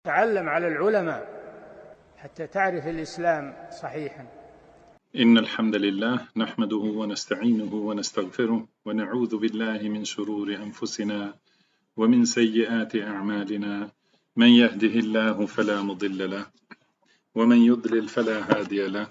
تعلم على العلماء حتى تعرف الإسلام صحيحا. إن الحمد لله نحمده ونستعينه ونستغفره ونعوذ بالله من شرور أنفسنا ومن سيئات أعمالنا. من يهده الله فلا مضل له ومن يضلل فلا هادي له،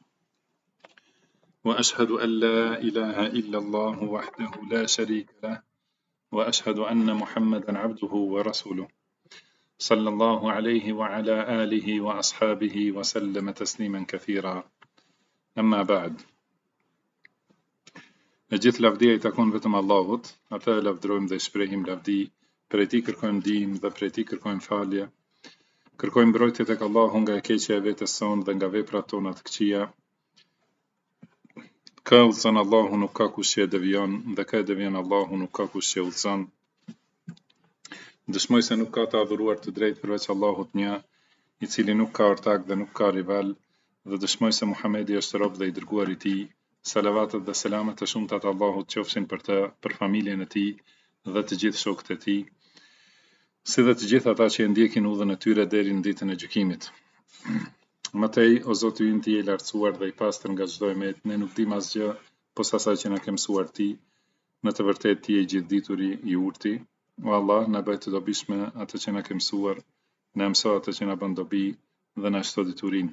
وأشهد أن لا إله إلا الله وحده لا شريك له، وأشهد أن محمدا عبده ورسوله صلى الله عليه وعلى آله وأصحابه وسلم تسليما كثيرا. أما بعد، në gjithë lavdia I takon vetëm Allahut, atë e lavdërojmë dhe shprehim lavdi, prej Tij kërkojmë ndihmë dhe prej Tij kërkojmë falje. Kërkojmë mbrojtje tek Allahu nga e keqja e vetes sonë dhe nga veprat tona të këqija. Ka udhëzon Allahu, nuk ka kush që e devijon, dhe ka e devijon Allahu, nuk ka kush që e udhëzon. Dëshmoj se nuk ka të adhuruar të drejtë përveç Allahut një, I cili nuk ka ortak dhe nuk ka rival, dhe dëshmoj se Muhamedi është rob dhe I dërguar I Tij. Salavatet dhe selamet e shumta të Allahut qofshin për të, për familjen e tij dhe të gjithë shokët e tij, si dhe të gjithë ata që e ndjekin udhën e tyre deri në ditën e gjykimit. Mëtej, o Zoti ynë, Ti je I lartësuar dhe I pastër nga çdo emet, ne nuk dim asgjë posa asaj që na ke mësuar Ti. Në të vërtetë Ti je I gjithdituri, I urti. O Allah, na bëj të dobishme atë që na ke mësuar, na mëso atë që na bën dobi dhe na shto diturinë.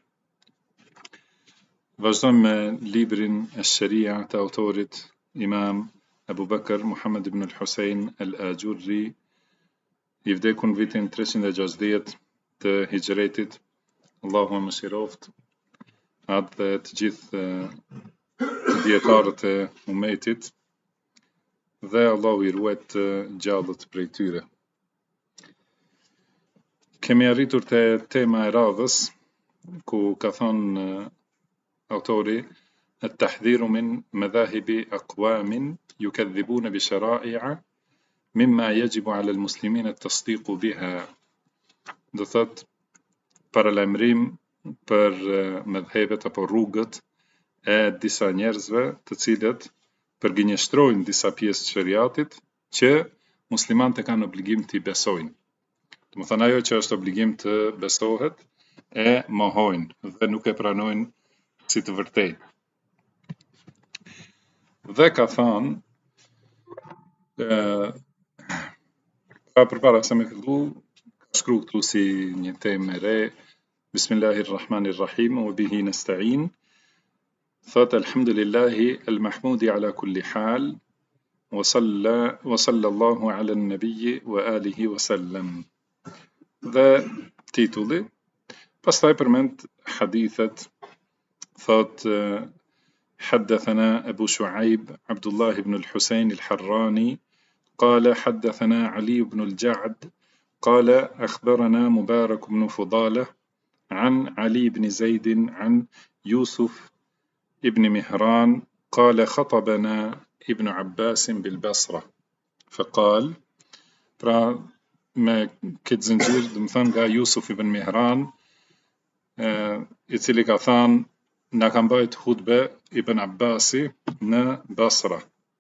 Vazhdojmë me librin e Sharia të autorit Imam Abu Bakr Muhammad ibn al-Husayn al-Ajurri, I vdekur në vitin 360 të Hijretit. Allahu më mëshiroft atë dhe të gjithë dietarët e umetit, dhe Allahu I ruajt gjallët prej tyre. Kemi arritur te tema e radhës, ku ka thonë autori: التحذير من مذاهب أقوام يكذبون بشرائع مما يجب على المسلمين التصديق بها. Do thot paralajmërim për mëdhëbet apo rrugët e disa njerëzve të cilët përgënjeshtrojnë disa pjesë të shariatit që muslimanët e kanë obligim të I besojnë. Do të thonë ajo që është obligim të besohet e mohojnë dhe nuk e pranojnë si të vërtetë. Dhe ka thënë, pa përpara se me fillu, ka shkruar këtu si një temë e re: Bismillahirrahmanirrahim wa bihi nasta'in. Thot alhamdulillahi al-mahmudi ala kulli hal wa sallallahu ala an-nabiy wa alihi wa sallam. Dhe titulli, pastaj përmend hadithet. thot حدثنا أبو شعيب عبد الله بن الحسين الحراني قال حدثنا علي بن الجعد قال أخبرنا مبارك بن فضالة عن علي بن زيد عن يوسف ابن مهران قال خطبنا ابن عباس بالبصرة فقال، pra me këtë zinxhir do të thonë nga Yusuf ibn Mihran, I cili ka thënë na ka mbajt hutbe Ibn Abbasi në Basra,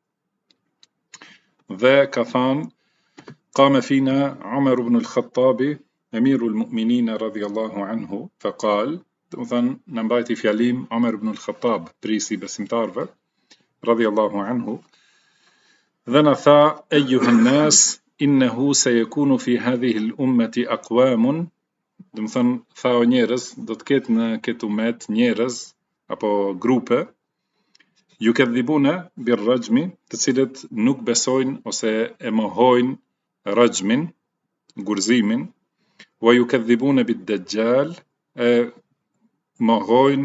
dhe ka thënë قام فينا عمر بن الخطاب أمير المؤمنين رضي الله عنه فقال، do të thonë na mbajti fjalim Umar ibn al-Khattab, prisi besimtarve, رضي الله عنه, dhe na tha: أيها الناس إنه سيكون في هذه الأمة أقوام. Do të thonë, tha o njerëz, do të ketë në këtë umet njerëz apo grupe, yukadhibuna bir-rajmi, të cilët nuk besojnë ose e mohojnë rajmin, gurzimin, wa yukadhibuna bid-dajjal, e mohojnë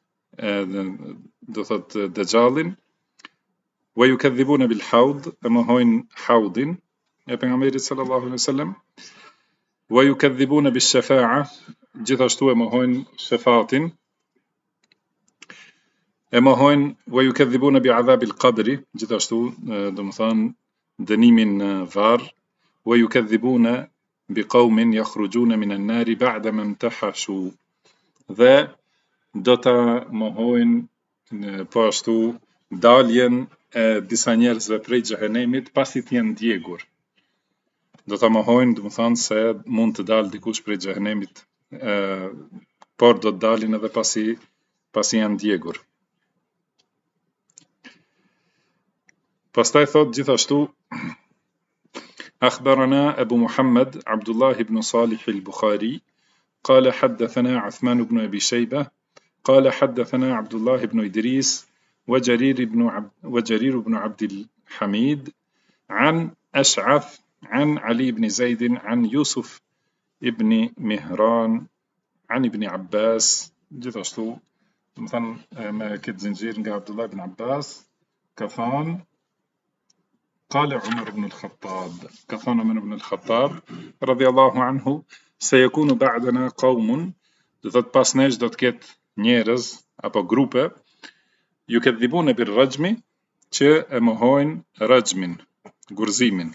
do thotë dajjalin, wa yukadhibuna bil-hawd, e mohojnë haudin e pejgamberit sallallahu alaihi wasallam, wa yukadhibuna bish-shafa'a, gjithashtu e mohojnë shefatin, e mohojnë wa yukadhibuna bi'adhabil qabri, gjithashtu do të thonë dënimin në varr, wa yukadhibuna biqaumin yakhrujuna min an-nari ba'da ma imtahashu, dhe do ta mohojnë po ashtu daljen e disa njerëzve prej xhehenemit pasi të jenë ndjegur. do ta mohojnë, do të thonë se mund të dalë dikush prej xhehenemit, por do të dalin edhe pasi janë djegur. Pastaj thot gjithashtu أخبرنا أبو محمد عبد الله بن صالح البخاري قال حدثنا عثمان بن أبي شيبة قال حدثنا عبد الله بن إدريس وجرير بن عبد الحميد عن أشعث عن علي بن زيد عن يوسف ابن مهران عن ابن عباس gjithashtu do të thënë me këtë zinxhir nga Abdullah ibn Abbas ka thënë قال عمر بن الخطاب كثان عمر بن الخطاب رضي الله عنه سيكون بعدنا قوم do thot pas nesh do të ketë njerëz apo grupe yukadhibuna bil rajmi që e mohojnë rajmin, gurzimin.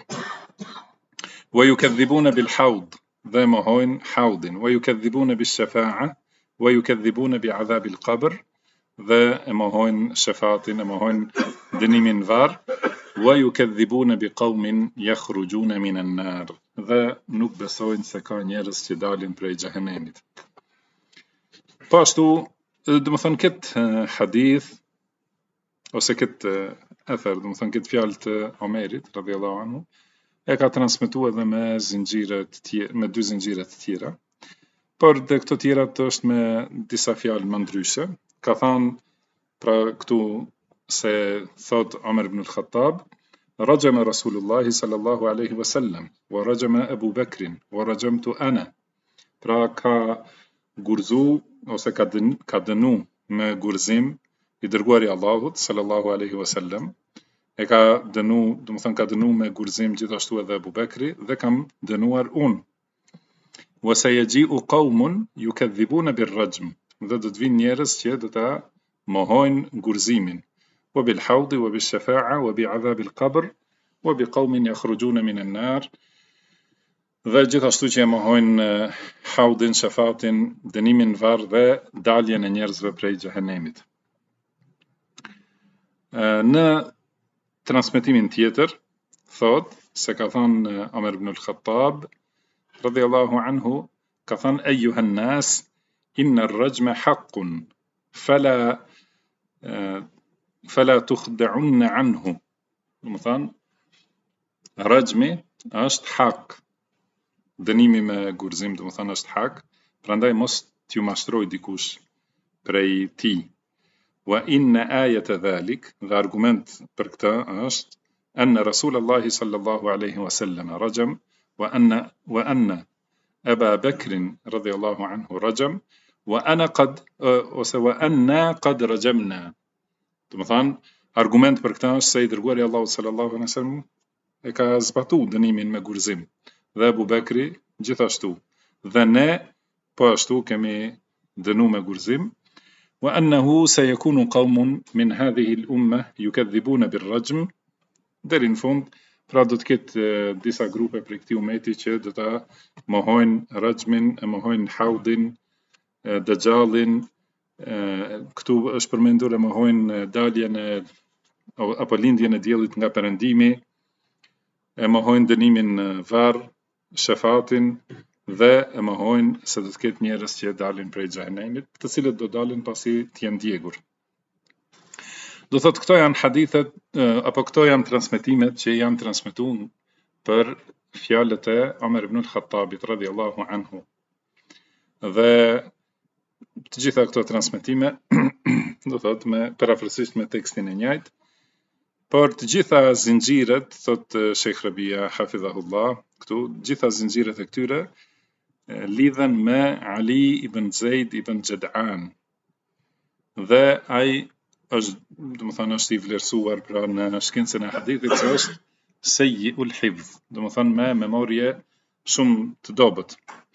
Wa yukadhibuna bil haud dhe mohojnë haudin. Wa yukadhibuna bil shafa'a wa yukadhibuna bi adhab al qabr dhe e mohojnë shafatin, e mohojnë dënimin var. Wa yukadhibuna bi qaumin yakhrujuna min an-nar dhe nuk besojnë se ka njerëz që dalin prej xhehenemit. Po ashtu, do të thënë këtë hadith ose këtë ether, do të thënë këtë fjalë të Omerit radhiyallahu anhu, e ka transmetuar edhe me zinxhire të tjera, me dy zinxhire të tjera. Por dhe këto tjera është me disa fjalë më ndryshe. Ka thënë pra këtu se thot Omer ibn al-Khattab رجم رسول الله صلى الله عليه وسلم ورجم أبو بكر ورجمت أنا pra ka gurzu ose ka dënu me gurzim i dërguari Allahut sallallahu alaihi wasallam, e ka dënu, do të thënë ka dënu me gurzim gjithashtu edhe Abu Bekri dhe kam dënuar unë. Wa sayaji'u qaumun yukadhibuna bir-rajm, dhe do të vinë njerëz që do ta mohojnë gurzimin. Wa bil haudi wa bil shafa'a wa bi adhab al-qabr wa bi qaumin yakhrujuna min an-nar, dhe gjithashtu që e mohojnë haudin, shafatin, dënimin var dhe daljen e njerëzve prej xhehenemit. Në transmetimin tjetër thot se ka thënë Omer ibn al-Khattab radhiyallahu anhu, ka thënë eyyuha an-nas inna ar-rajma haqqun fala tukhda'unna anhu. Do të thënë rajmi është hak, dënimi me gurzim do të thënë është hak, prandaj mos t'ju mashtroj dikush prej tij. Wa inna ayata dhalik, dhe argument për këtë është anna Rasulullah sallallahu alaihi wasallam rajam wa anna Aba Bakr radhiyallahu anhu rajam wa anna qad rajamna. Do të thënë argument për këtë është se i dërguari Allahu sallallahu alaihi wasallam e ka zbatu dënimin me gurzim dhe Abu Bekri gjithashtu, dhe ne po ashtu kemi dënu me gurzim. Wa annahu sayakunu qaumun min hadhihi al-umma yukadhibuna bir-rajm, deri në fund, pra do të ketë disa grupe prej këtij umeti që do ta mohojnë rajmin, e mohojnë haudin, dajjalin, këtu është përmendur e mohojnë daljen e apo lindjen e diellit nga perëndimi, e mohojnë dënimin var, shafatin dhe e mohojnë se do të ketë njerëz që dalin prej xhehenemit, të cilët do dalin pasi të jenë djegur. Do thotë këto janë hadithet apo këto janë transmetimet që janë transmetuar për fjalët e Omer ibn al-Khattabit radhiyallahu anhu. Dhe të gjitha këto transmetime do thotë me parafrasisht me tekstin e njëjtë, por të gjitha zinxhiret, thot Sheikh Rabia hafidhahullah, këtu gjitha zinxhiret e këtyre lidhen me Ali ibn Zaid ibn Jad'an. Dhe ai është, do të thënë është i vlerësuar pra në shkencën e hadithit se është sayyi'ul hifz, do të thënë me memorje shumë të dobët.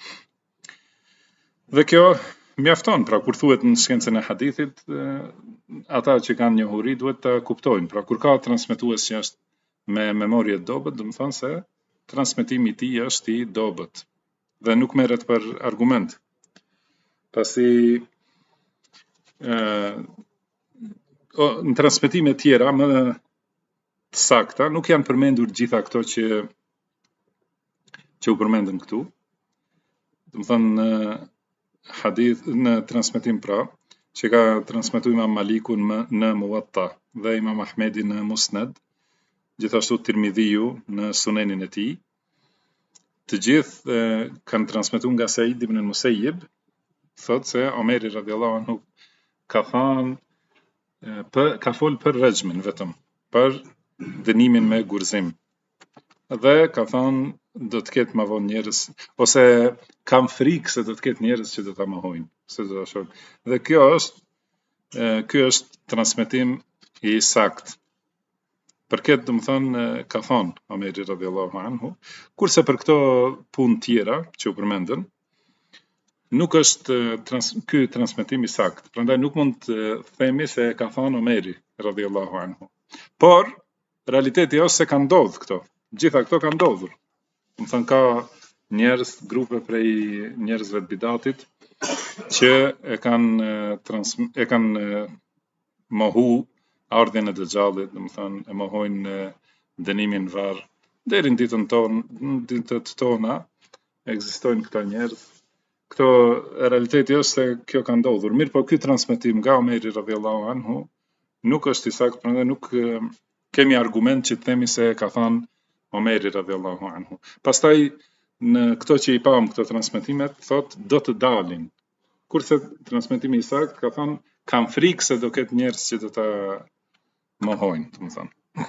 Dhe kjo mjafton, pra kur thuhet në shkencën e hadithit, ata që kanë njohuri duhet ta kuptojnë. Pra kur ka transmetues që është me memorje të dobët, do të thonë se transmetimi i tij është i dobët dhe nuk merret për argument. Pasi në transmetime tjera më të sakta nuk janë përmendur gjitha këto që që u përmendën këtu. Do të thënë hadith në transmetim pra, që ka transmetuar Imam Maliku në Muwatta dhe Imam Ahmedi në Musnad, gjithashtu Tirmidhiu në Sunenin e tij. Të gjithë kanë transmetuar nga Said ibn al-Musayyib, thotë se Omeri radhiyallahu anhu ka thënë ka fol për rejmin vetëm, për dënimin me gurzim. Dhe ka thënë do të ketë më vonë njerëz, ose kam frikë se do të ketë njerëz që do ta mohojnë, se do ta shohin. Dhe ky është transmetim i sakt. Për këtë do të thënë ka thënë Omeri radhiyallahu anhu, kurse për këto punë tjera që u përmendën, nuk është ky transmetim i sakt. Prandaj nuk mund të themi se ka thënë Omeri radhiyallahu anhu. Por realiteti është se ka ndodhur këto. Gjitha këto kanë ndodhur. Do të thënë ka njerëz, grupe prej njerëzve të bidatit që e kanë mohu ardhin e Dëxhallit, do të thënë e mohojnë dënimin varr. Deri në ditët tona ekzistojnë këta njerëz. Këto realiteti është se kjo ka ndodhur. Mirë, po ky transmetim nga Omeri radhiyallahu anhu nuk është i saktë, prandaj nuk kemi argument që të themi se ka thënë Omeri radhiyallahu anhu. Pastaj në këto që i pam këto transmetimet thotë do të dalin. Kurse transmetimi i saktë ka thënë kam frikë se do ketë njerëz që do ta mohojnë, do të thënë.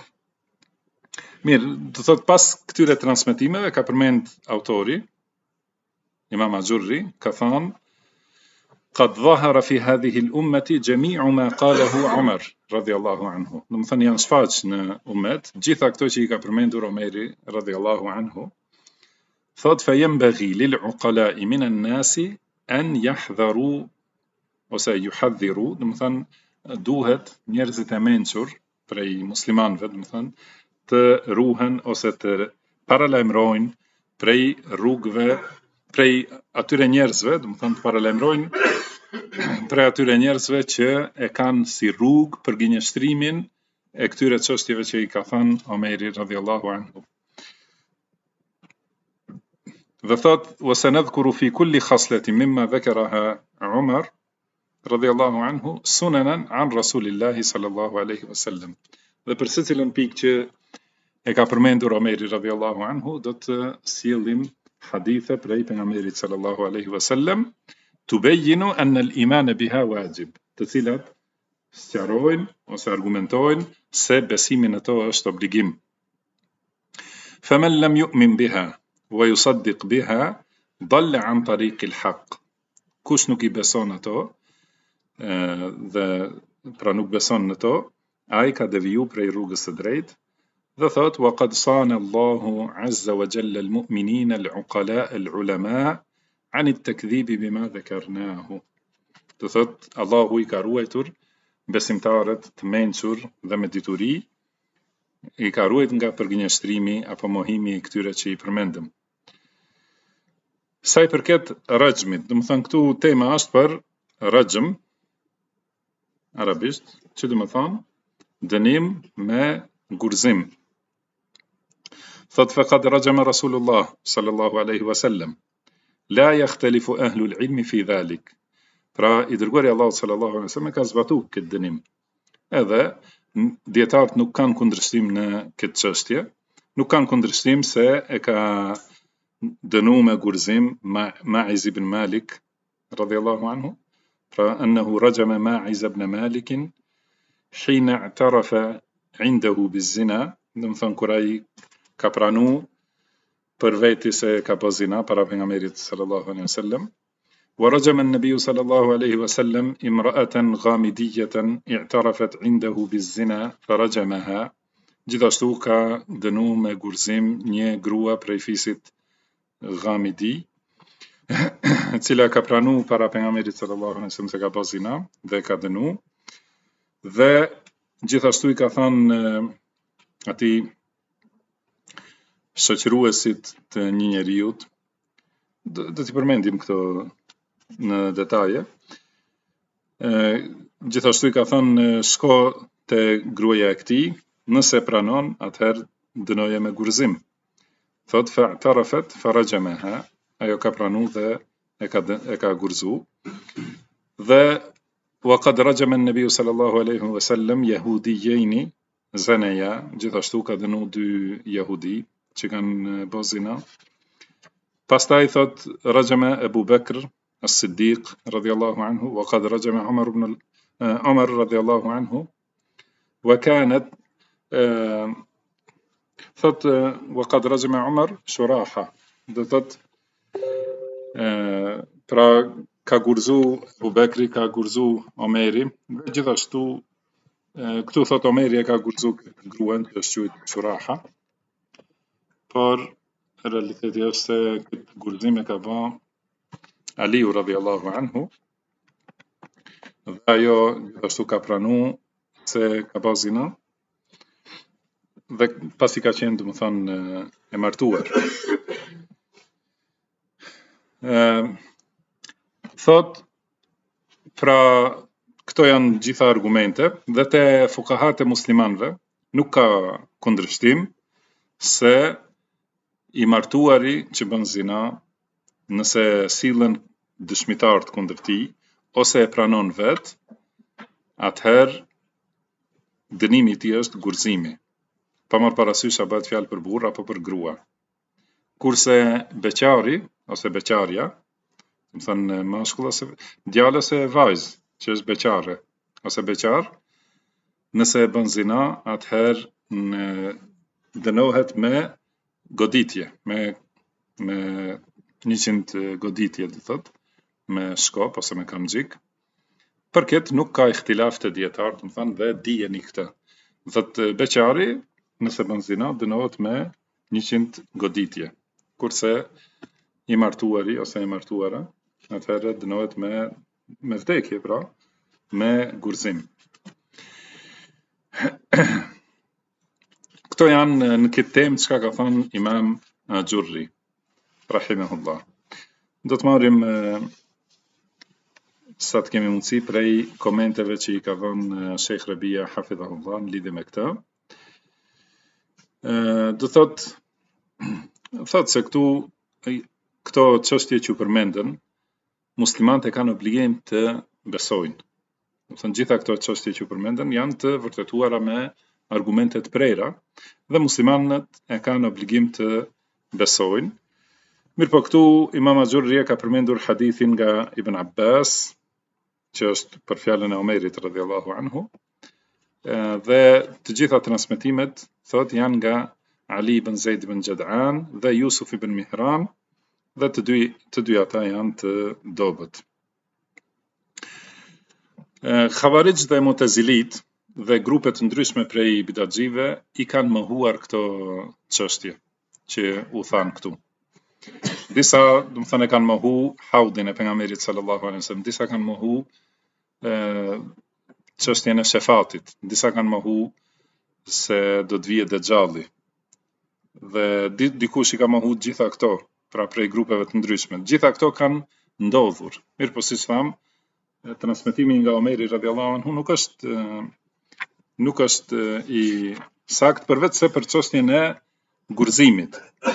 Mirë, do thotë pas këtyre transmetimeve ka përmend autori Imam Ajurri ka thënë قد ظهر في هذه الأمة جميع ما قاله عمر رضي الله عنه. Do të thënë janë shfaq në ummet gjitha këto që i ka përmendur Omeri radhiyallahu anhu. Thot فينبغي للعقلاء من الناس أن يحذروا ose yuhadhiru, do të thënë duhet njerëzit e mençur prej muslimanëve, do të thënë të ruhen ose të paralajmërojnë prej rrugëve, prej atyre njerëzve, do të thënë të paralajmërojnë prej atyre njerëzve që e kanë si rrugë për gënjeshtrimin e këtyre çështjeve që i ka thënë Omeri radhiyallahu anhu. Dhe thot وسنذكر في كل خصلة مما ذكرها عمر رضي الله عنه سننا عن رسول الله صلى الله عليه وسلم. Dhe për secilën pikë që e ka përmendur Omeri radhiyallahu anhu do të sjellim hadithe prej pejgamberit sallallahu alaihi wasallam tubayyinu anna al-iman biha wajib, të cilat sqarojnë ose argumentojnë se besimi në to është obligim. Faman lam yu'min biha wa yusaddiq biha dalla an tariq al-haq. Kush nuk i beson ato dhe pra nuk beson në to, ai ka deviju prej rrugës së drejtë. Dhe thot وقد صان الله عز وجل المؤمنين العقلاء العلماء عن التكذيب بما ذكرناه. Do thot Allahu i ka ruajtur besimtarët të mençur dhe me dituri, i ka ruajtur nga përgënjeshtrimi apo mohimi i këtyre që i përmendëm. Sa i përket rajmit, do të thënë këtu tema është për rajm arabisht, që do të thonë dënim me gurzim. Thot faqad rajama Rasulullah sallallahu alaihi wasallam la yakhtalifu ahlu al-ilm fi dhalik. Pra i dërguari Allahu sallallahu alaihi wasallam ka zbatuar këtë dënim. Edhe dietarët nuk kanë kundërshtim në këtë çështje, nuk kanë kundërshtim se e ka dënuar me gurzim Ma'iz ibn Malik radhiyallahu anhu, pra annahu rajama Ma'iz ibn Malik hina i'tarafa 'indahu biz-zina, do të thonë kur ai ka pranu për veti se ka bërë zina para pejgamberit sallallahu alaihi wasallam. ورجم النبي صلى الله عليه وسلم امرأة غامدية اعترفت عنده بالزنا فرجمها. Gjithashtu ka dënu me gurzim një grua prej fisit Ghamidi, e cila ka pranu para pejgamberit sallallahu alaihi wasallam se ka bërë zina dhe ka dënu. Dhe gjithashtu i ka thënë atij shoqëruesit të një njeriut, do t'i përmendim këto në detaje. Gjithashtu i ka thënë shko te gruaja e këtij, nëse pranon, atëherë dënoje me gurzim. thot fa'tarafat farajamaha, ajo ka pranu dhe e ka gurzu. Dhe وقد رجم النبي صلى الله عليه وسلم يهوديين زنيا, gjithashtu ka dënu 2 jehudi që kanë bë zina. Pastaj thot rajama Abu Bakr as-Siddiq radiyallahu anhu, وقد رجم عمر رضي الله عنه, وكانت thot وقد رجم عمر شراحة, do thot pra ka gurzu Abu Bekri, ka gurzu Omeri, dhe gjithashtu këtu thot Omeri e ka gurzu gruan që është quajtur Shuraha, por realiteti është se këtë gurzim e ka bë Aliu radhiyallahu anhu, dhe ajo gjithashtu ka pranu se ka bë zina, dhe pasi ka qenë domethënë e martuar. Thot, pra këto janë gjitha argumente, dhe te fukahat e muslimanëve nuk ka kundërshtim se i martuari që bën zina, nëse sillen dëshmitarët kundër tij ose e pranon vet, atëherë dënimi i tij është gurzimi, pa marrë parasysh a bëhet fjalë për burr apo për grua. Kurse beqari ose beqarja, do të thënë mashkull ose djalë ose vajzë që është beqare ose beqar, nëse e bën zina, atëherë dënohet me goditje, me 100 goditje, do thot, me shkop ose me kamxhik. Për këtë nuk ka ihtilaf të dietar, do të thënë, dhe dijeni këtë. Thot beqari nëse bën zina dënohet me 100 goditje, kurse i martuari ose e martuara atëherë dënohet me vdekje, pra me gurzim. Këto janë në këtë temë çka ka thënë Imam Gjurri rahimahullah. Do të marrim sa të kemi mundësi prej komenteve që i ka dhënë Sheikh Rabia hafidhahullah në lidhje me këtë. Do thot se këto çështje që u përmendën, muslimanët e kanë obligim të besojnë. Do thënë gjitha këto çështje që u përmendën janë të vërtetuara me argumente të prera, dhe muslimanët e kanë obligim të besojnë. Mirë po këtu Imam Gjurri ka përmendur hadithin nga Ibn Abbas, që është për fjalën e Omerit radhiyallahu anhu, dhe të gjitha transmetimet thot janë nga Ali ibn Zaid ibn Jad'an dhe Yusuf ibn Mihran, dhe të dy ata janë të dobët. Khawarij dhe Mu'tazilit dhe grupe të ndryshme prej bidatxive i kanë mohuar këto çështje që u thanë këtu. Disa, do të thënë, kanë mohu haudin e pejgamberit sallallahu alaihi wasallam, disa kanë mohu çështjen e shefatit, disa kanë mohu se do të vijë Dejjalli. Dhe dikush i ka mohu gjitha këto, pra prej grupeve të ndryshme. Gjitha këto kanë ndodhur. Mirë po siç tham, transmetimi nga Omeri radhiyallahu anhu nuk është i sakt përveç se për çështjen e gurzimit.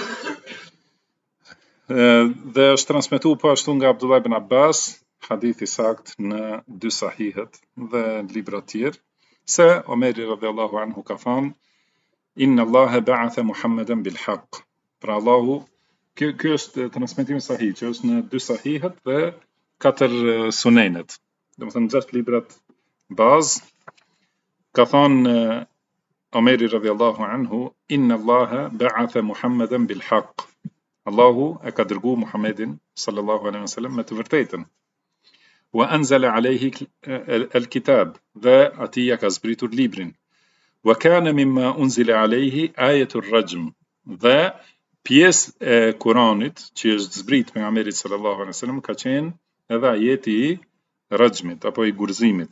Dhe është transmetuar po ashtu nga Abdullah ibn Abbas, hadith i sakt në 2 sahihet dhe në libra të tjerë, se Omeri radhiyallahu anhu ka thënë: Inna Allaha ba'atha Muhammeden bil haqq. Pra Allahu, ky është transmetimi sahih, që është në 2 sahihet dhe 4 sunenet. Domethënë 6 librat bazë, ka thënë Omeri radhiyallahu anhu: Inna Allaha ba'atha Muhammeden bil haqq. Allahu e ka dërgu Muhammedin sallallahu alaihi wasallam me të vërtetën. Wa anzala alayhi al-kitab, dhe atij ja ka zbritur librin. Wa kana mimma unzila alayhi ayatul rajm, dhe pjesë e Kuranit që është zbrit pejgamberit sallallahu alaihi wasallam ka qenë edhe ajeti i rajmit apo i gurzimit.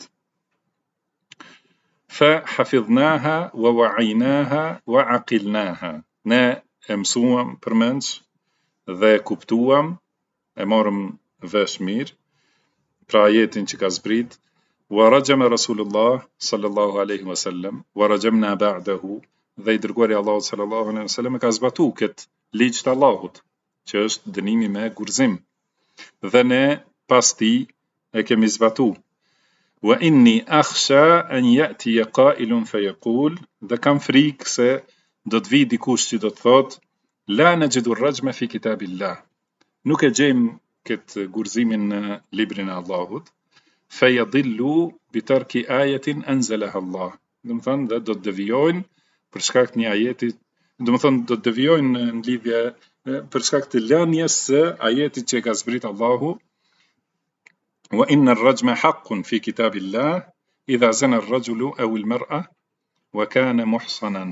Fa hafidhnaha wa wa'aynaha wa aqilnaha. Ne e mësuam përmendsh dhe kuptuam, e morëm vesh mirë, pra ajetin që ka zbrit, wa rajama Rasulullah sallallahu alaihi wasallam wa rajamna ba'dahu, dhe i dërguari Allahu sallallahu alaihi wasallam ka zbatu këtë ligj të Allahut, që është dënimi me gurzim. Dhe ne pas tij e kemi zbatu. Wa inni akhsha an ya'tiya qa'ilun fayaqul, dhe kam frikë se do të vi dikush që do të thotë la najidu ar-rajma fi kitabillah. Nuk e gjejmë këtë gurzimin në librin e Allahut. Fayadillu bi tarki ayatin anzalaha Allah. Do të thonë dhe do të devijojnë për shkak të një ajeti, do të thonë do të devijojnë në lidhje për shkak të lënies së ajetit që ka zbrit Allahu. Wa inna ar-rajma haqqun fi kitabillah idha zana ar-rajulu aw al-mar'a wa kana muhsanan.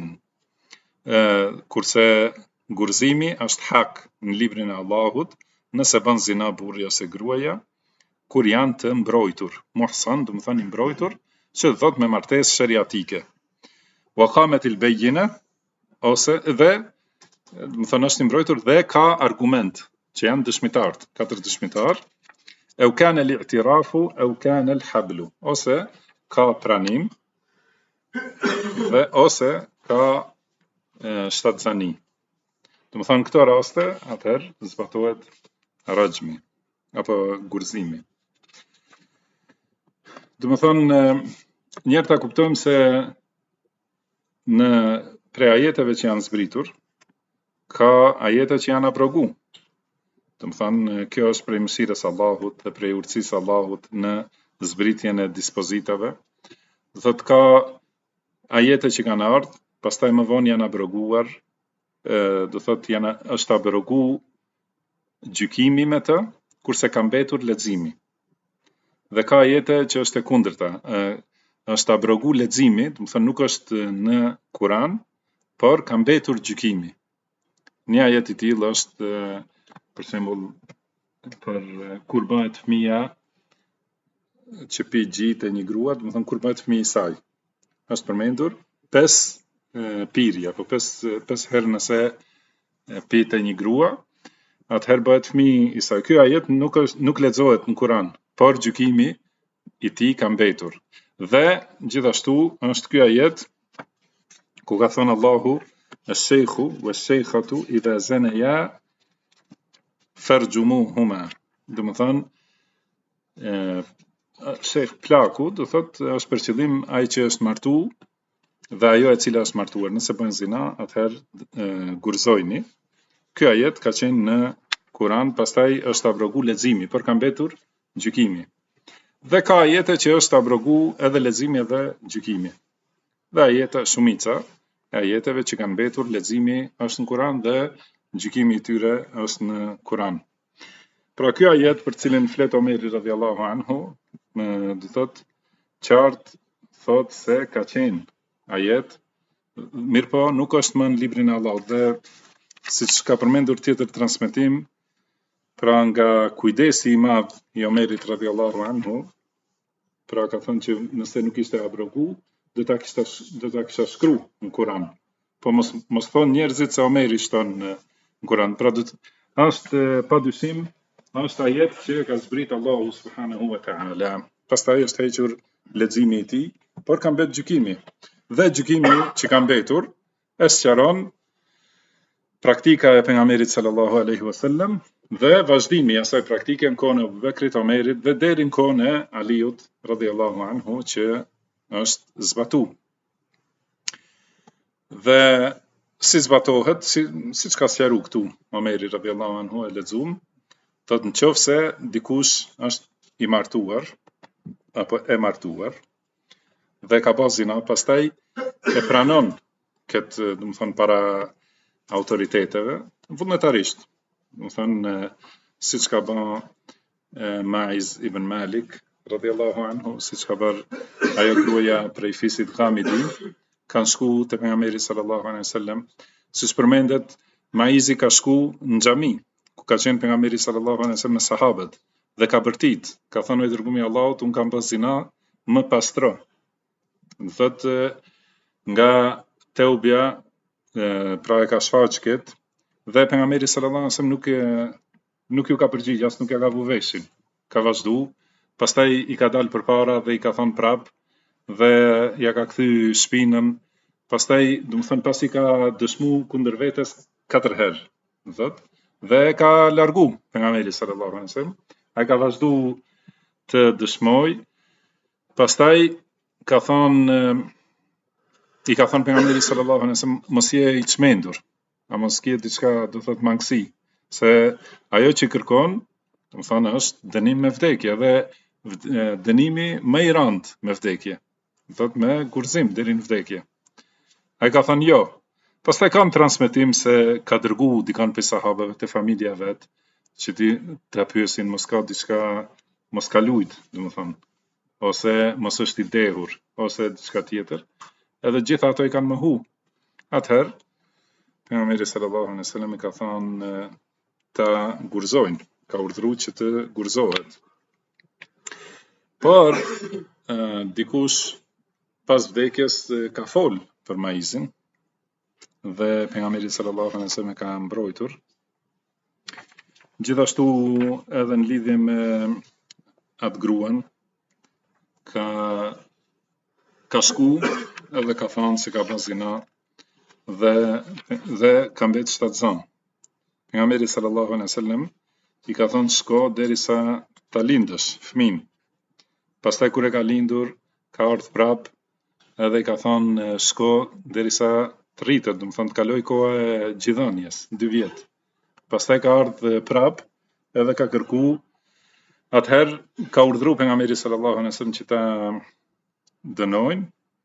Kurse gurzimi është hak në librin e Allahut nëse bën zina burri ose gruaja, kur janë të mbrojtur. Muhsan, do të thonë i mbrojtur, që do thot me martesë shariatike. Wa qamat al-bayyina, ose dhe do të thonë është i mbrojtur dhe ka argument, që janë dëshmitarët, 4 dëshmitar. Au kana al-i'tirafu au kana al-hablu, ose ka pranim dhe ose ka shtatzani. Do të thonë këto raste, atëherë zbatohet rajmi apo gurzimi. Do të thonë njerë ta kuptojmë se në prej ajeteve që janë zbritur, ka ajete që janë abrogu. Do të thonë kjo është prej mëshirës Allahut dhe prej urtësisë Allahut në zbritjen e dispozitave. Do thotë ka ajete që kanë ardhur, pastaj më vonë janë abroguar, do thotë është abrogu gjykimi me të, kurse ka mbetur leximi. Dhe ka ajete që është e kundërta, është abrogu leximi, do të thonë nuk është në Kur'an, por ka mbetur gjykimi. Një ajet i tillë është për shembull për kur bëhet fëmia që pi gjitë e një grua, do të thonë kur bëhet fëmijë i saj. Është përmendur 5 pirje apo 5 herë nëse pite një grua, atëherë bëhet fëmijë i saj. Ky ajet nuk lexohet në Kur'an, por gjykimi i tij ka mbetur. Dhe gjithashtu është ky ajet ku ka thënë Allahu ash-sheikhu wash-sheikhatu idha zanaya farjumuhuma. Do të thonë sheikh plaku, do thotë është për qëllim ai që është martu dhe ajo e cila është martuar. Nëse bën zina, atëherë gurzojni. Ky ajet ka qenë në Kur'an, pastaj është abrogu leximi, por ka mbetur gjykimi. Dhe ka ajete që është abrogu edhe leximi edhe gjykimi. Dhe ajete shumica e ajeteve që kanë mbetur, leximi është në Kur'an dhe gjykimi i tyre është në Kur'an. Pra ky ajet për cilin flet Omeri radhiyallahu anhu, do thotë qartë thotë se ka qenë ajet, mirëpo nuk është më në librin e Allahut. Dhe siç ka përmendur tjetër transmetim, pra nga kujdesi i madh i Omerit radhiyallahu anhu, pra ka thënë që nëse nuk ishte abrogu, do ta kisha shkru në Kur'an. Po mos thonë njerëzit se Omeri shton në Kur'an. Pra është padyshim, është ajet që ka zbrit Allahu subhanahu wa ta'ala. Pastaj është hequr leximi i tij, por ka mbetur gjykimi. Dhe gjykimi që ka mbetur e sqaron praktika e pejgamberit sallallahu alaihi wasallam dhe vazhdimi i asaj praktike në kohën e Abubekrit, Omerit dhe deri në kohën e Aliut radhiyallahu anhu që është zbatu. Dhe si zbatohet, siç ka sqaruar këtu Omeri radhiyallahu anhu e lexuam, thotë nëse dikush është i martuar apo e martuar dhe ka bërë zina, pastaj e pranon këtë, do të thonë para autoriteteve, vullnetarisht. Do të thonë siç ka bërë Maiz ibn Malik radhiyallahu anhu, siç ka bërë ajo gruaja prej fisit Ghamidi, kanë shku te pejgamberi sallallahu alaihi wasallam. Siç përmendet, Maizi ka shku në xhami, ku ka qenë pejgamberi sallallahu alaihi wasallam me sahabët dhe ka bërtit, ka thënë i dërguari i Allahut, un kam bërë zina, më pastro. Do thotë nga teubja, pra e ka shfaq këtë, dhe pejgamberi sallallahu alaihi wasallam nuk ju ka përgjigj, as nuk ja ka vu veshin. Ka vazhdu, pastaj i ka dalë përpara dhe i ka thënë prap dhe ja ka kthy shpinën. Pastaj, do të thënë pasi ka dëshmu kundër vetes 4 herë. dhe ka largu pejgamberi sallallahu alaihi wasallam. Ai ka vazhdu të dëshmoj, pastaj ka thonë i ka thonë pejgamberi sallallahu alaihi wasallam mos je i çmendur, a mos ke diçka do thot mangësi, se ajo që kërkon, do thonë është dënim me vdekje dhe dënimi më i rënd me vdekje, do thot me gurzim deri në vdekje. Ai ka thënë jo. Pastaj kam transmetim se ka dërgu dikon prej sahabëve te familja vet, që ta pyesin mos ka diçka, mos ka lujt, domethënë, ose mos është i dehur, ose diçka tjetër. Edhe gjitha ato i kanë mohu. Atëherë pejgamberi sallallahu alaihi wasallam i ka thënë ta gurzojnë, ka urdhëruar që të gurzohet. Por dikush pas vdekjes ka fol për maizin dhe pejgamberi sallallahu alaihi wasallam ka mbrojtur. Gjithashtu edhe në lidhje me atë gruan ka shku edhe ka thënë se ka bërë zina dhe ka mbetë shtatzan. Pejgamberi sallallahu alaihi wasallam i ka thënë shko derisa ta lindësh fëmin. Pastaj kur e ka lindur, ka ardhur prap edhe i ka thënë shko derisa të rritet, do të thonë të kaloj koha e gjithënies, 2 vjet. Pastaj ka ardhur prap edhe ka kërku, atëherë ka urdhëruar pejgamberi sallallahu alaihi wasallam që ta dënojnë.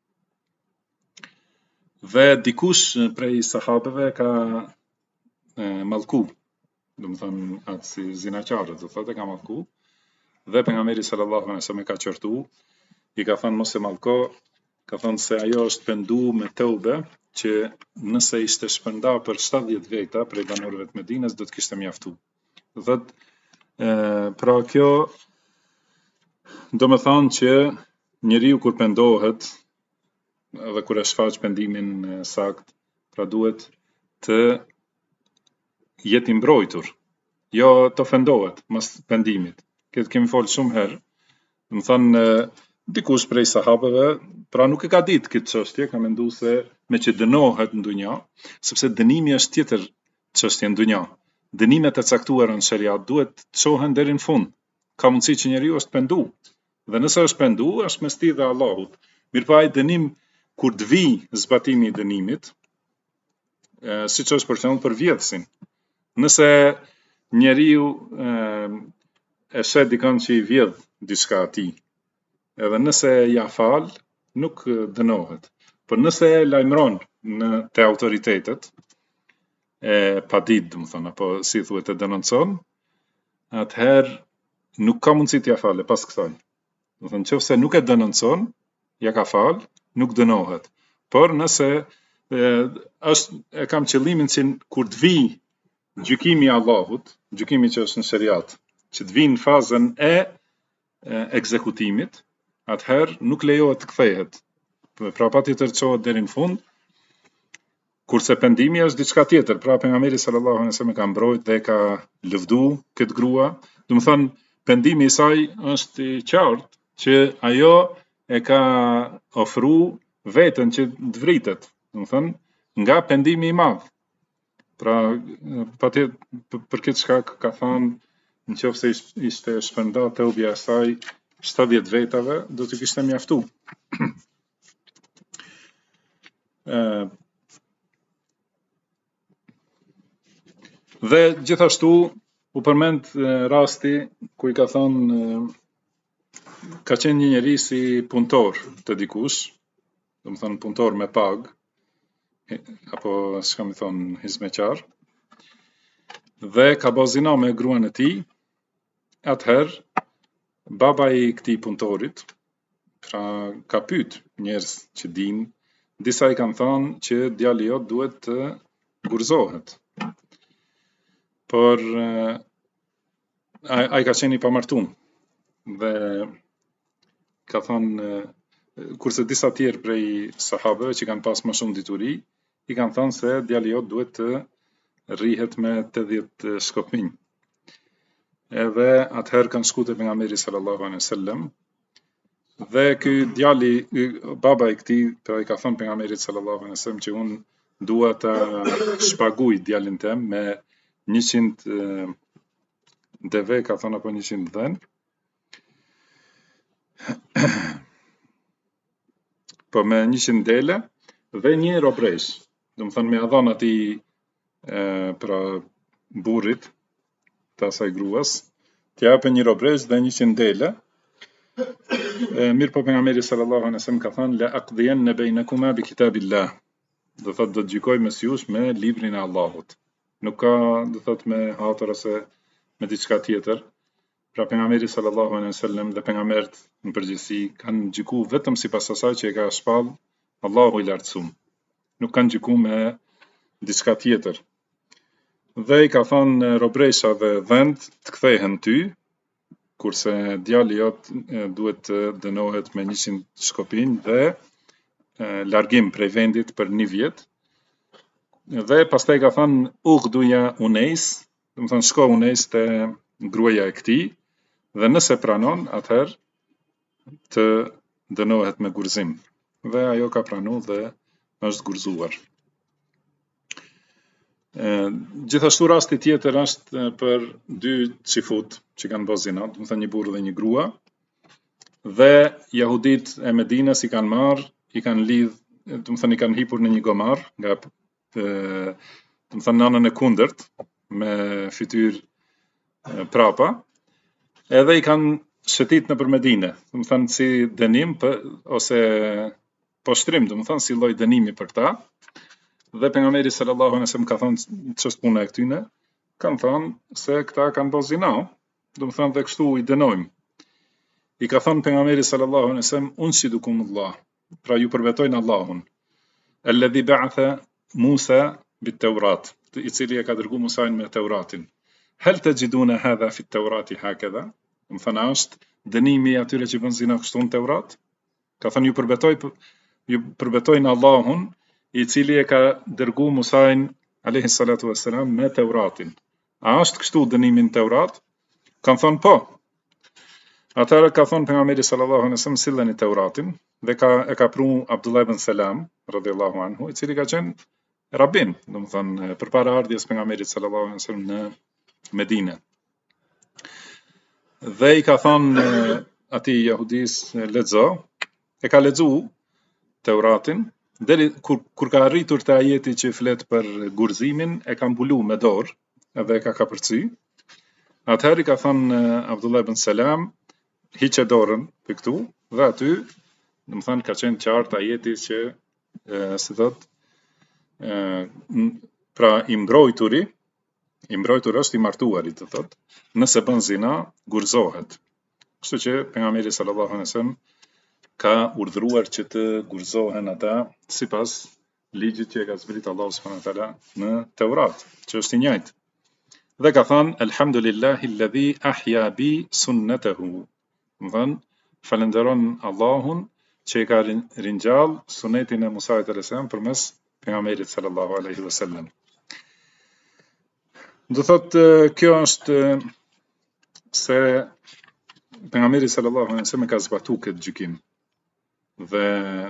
Dhe dikush prej sahabeve ka mallku, do të thonë atë si zinaqarët, do thotë ka mallku, dhe pejgamberi sallallahu alaihi wasallam e ka qortu, i ka thënë mos e mallko, ka thënë se ajo është pendu me teube që nëse ishte shpërnda për 70 veta prej banorëve të Medinës do të kishte mjaftu. Do thotë pra kjo do me thonë që njeriu kur pendohet edhe kur e shfaq pendimin sakt, pra duhet të jetë i mbrojtur, jo të ofendohet mas pendimit. Këtë kemi folë shumë herë, do me thonë dikush prej sahabeve, pra nuk e ka ditë këtë çështje, ka menduar se me që dënohet në dunja, sepse dënimi është tjetër çështje në dunja. Dënimet e caktuara në shariat duhet të çohen deri në fund. Ka mundësi që njeriu është pendu, dhe nëse është pendu, është mes tij dhe Allahut. Mirë po ai dënim kur të vi zbatimi i dënimit, siç është për shembull për vjedhsin. Nëse njeriu e shet dikon që i vjedh diçka atij, edhe nëse ja fal, nuk dënohet. Por nëse e lajmëron te autoritetet, pa ditë, do të thonë, apo si thuhet e denoncon, atëherë nuk ka mundësi t'ja falë pas kësaj. Do të thonë nëse nuk e denoncon, ja ka fal, nuk dënohet. Por nëse e kam qëllimin që kur të vi gjykimi i Allahut, gjykimi që është në shariat, që të vi në fazën e ekzekutimit, atëherë nuk lejohet të kthehet. Pra patjetër çohet deri në fund. Kurse pendimi është diçka tjetër, pra pejgamberi sallallahu alaihi wasallam ka mbrojt dhe ka lëvdu këtë grua. Do të thonë pendimi i saj është i qartë që ajo e ka ofru veten që të vritet, do të thonë nga pendimi i madh. Pra patjetër për këtë shkak ka thënë nëse ishte shpërnda teubja e saj 70 vetave, do të kishte mjaftu. Dhe gjithashtu u përmend rasti ku i ka thonë ka qenë një njeri si punëtor të dikush, do të thonë punëtor me pagë, apo çka më thon hizmeqar, dhe ka bërë zina me gruan e tij. Atëherë baba i këtij punëtorit, pra ka pyet njerëz që dinë, disa i kanë thënë që djali jot duhet të gurzohet. Por ai ka qenë i pamartum dhe ka thënë, kurse disa tjerë prej sahabëve që kanë pas më shumë dituri, i kanë thënë se djali jot duhet të rrihet me 80 shkopinj. Edhe atëherë kanë shku te pejgamberi sallallahu alaihi wasallam, dhe ky djali, baba i këtij, pra i ka thënë pejgamberit sallallahu alaihi wasallam që unë dua ta shpaguj djalin tem me 100 deve, ka thonë apo 100 dhen. Po me 100 dele dhe një robresh. Do të thënë me adhon atij pra burrit të asaj gruas, t'i japë një robresh dhe 100 dele. Mirë po pejgamberi sallallahu alaihi wasallam ka thënë la aqdiyanna bainakuma bi kitabillah. Do thotë do të gjykoj mes jush me librin e Allahut. Nuk ka, do thotë, me hatër ose me diçka tjetër. Pra pejgamberi sallallahu alaihi wasallam dhe pejgamberët në përgjithësi kanë gjykuar vetëm sipas asaj që e ka shpall Allahu i lartësuar. Nuk kanë gjykuar me diçka tjetër. Dhe i ka thonë robresha dhe vend të kthehen ty, kurse djali jot duhet të dënohet me 100 shkopinj dhe largim prej vendit për 1 vjet. Dhe pastaj ka thënë ughduja Unais, do të thënë shko Unais te gruaja e këtij dhe nëse pranon atëherë të dënohet me gurzim. Dhe ajo ka pranuar dhe është gurzuar. Gjithashtu rasti tjetër është për 2 çifut që kanë bërë zina, do të thënë një burrë dhe një grua, dhe jahudit e Medinës i kanë marrë, i kanë lidh, do të thënë i kanë hipur në një gomar nga do të thënë anën e kundërt me fytyrë prapa, edhe i kanë shëtit nëpër Medinë, do të thënë si dënim ose poshtrim, do të thënë si lloj dënimi për ta. Dhe pejgamberi sallallahu alaihi wasallam ka thënë ç'është puna e këtyne, kanë thënë se këta kanë bërë zina, do të thënë dhe kështu i dënojmë. I ka thënë pejgamberi sallallahu alaihi wasallam unshidukumullah, pra ju përbetojnë Allahun, alladhi ba'atha Musa bit-Taurat, i cili e ka dërguar Musain me Teuratin. Hal tajiduna hadha fi at-Taurati hakadha? Do të thënë është dënimi atyre që bën zina kështu në Teurat? Ka thënë ju përbetojnë Allahun, i cili e ka dërguar Musain alayhi salatu wassalam me Teuratin. A është kështu dënimi në Teurat? Kanë thënë po. Atëherë ka thënë pejgamberi sallallahu alaihi wasallam silleni Teuratin dhe e ka pru Abdullah ibn Salam radhiyallahu anhu, i cili ka qenë rabin, do të thënë përpara ardhjes pejgamberit sallallahu alaihi wasallam në Medinë. Dhe i ka thënë atij jahudis lexo, e ka lexuar Teuratin. Deri kur ka arritur te ajeti që flet për gurzimin, e ka mbulu me dorë, edhe e ka kapërcy. Atëherë i ka thënë Abdullah ibn Salam, hiqe dorën për këtu, dhe aty, do të thënë ka qenë qartë ajeti që si thot, pra i mbrojtur është i martuari, të thot, nëse bën zina, gurzohet. Kështu që pejgamberi sallallahu alaihi wasallam ka urdhëruar që të gurzohen ata sipas ligjit që e ka zbrit Allahu subhanahu wa taala në Teurat, që është i njëjtë. Dhe ka thënë alhamdulillahi alladhi ahya bi sunnatahu. Do thënë falenderon Allahun që i ka ringjall sunetin e Musait alayhis salam përmes pejgamberit sallallahu alaihi wasallam. Do thotë kjo është se pejgamberi sallallahu alaihi wasallam ka zbatuar këtë gjykim. Dhe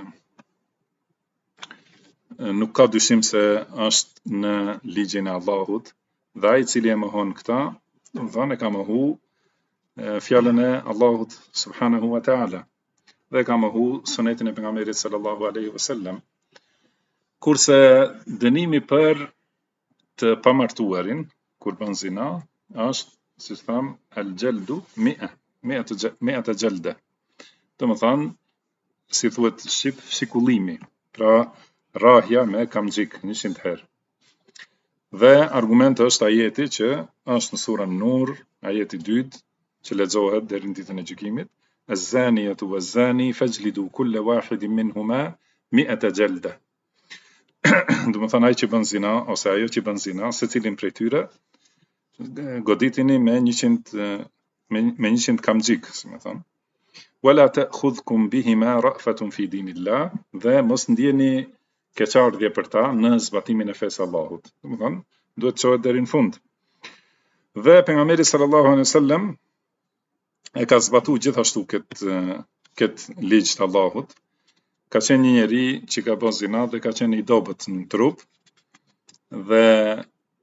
nuk ka dyshim se është në ligjin e Allahut, dhe ai i cili e mohon këta, do të thënë e ka mohu fjalën e Allahut subhanahu wa taala, dhe ka mohu sunetin e pejgamberit sallallahu alaihi wasallam. Kurse dënimi për të pamartuarin kur bën zina është, si tham, al-jaldu 100 jalda. Do të thënë si thuhet shqip, shikullimi, pra rrahja me kamxhik 100 herë. Dhe argumenti është ajeti që është në surën Nur, ajeti 2, që lexohet deri në ditën e gjykimit, az-zaniyatu waz-zani fajlidu kulla wahidin minhuma 100 jalda. Do të thënë ai që bën zina ose ajo që bën zina, secilin prej tyre goditini me 100 kamxhik, si më thon. Wala ta'khudhukum bihima ra'fatun fi dinillah, dhe mos ndjeni keqardhje për ta në zbatimin e fesë Allahut. Do të thënë duhet të çohet deri në fund. Dhe pejgamberi sallallahu alaihi wasallam e ka zbatuar gjithashtu këtë ligj të Allahut. Ka qenë një njeri që ka bërë zina dhe ka qenë i dobët në trup, dhe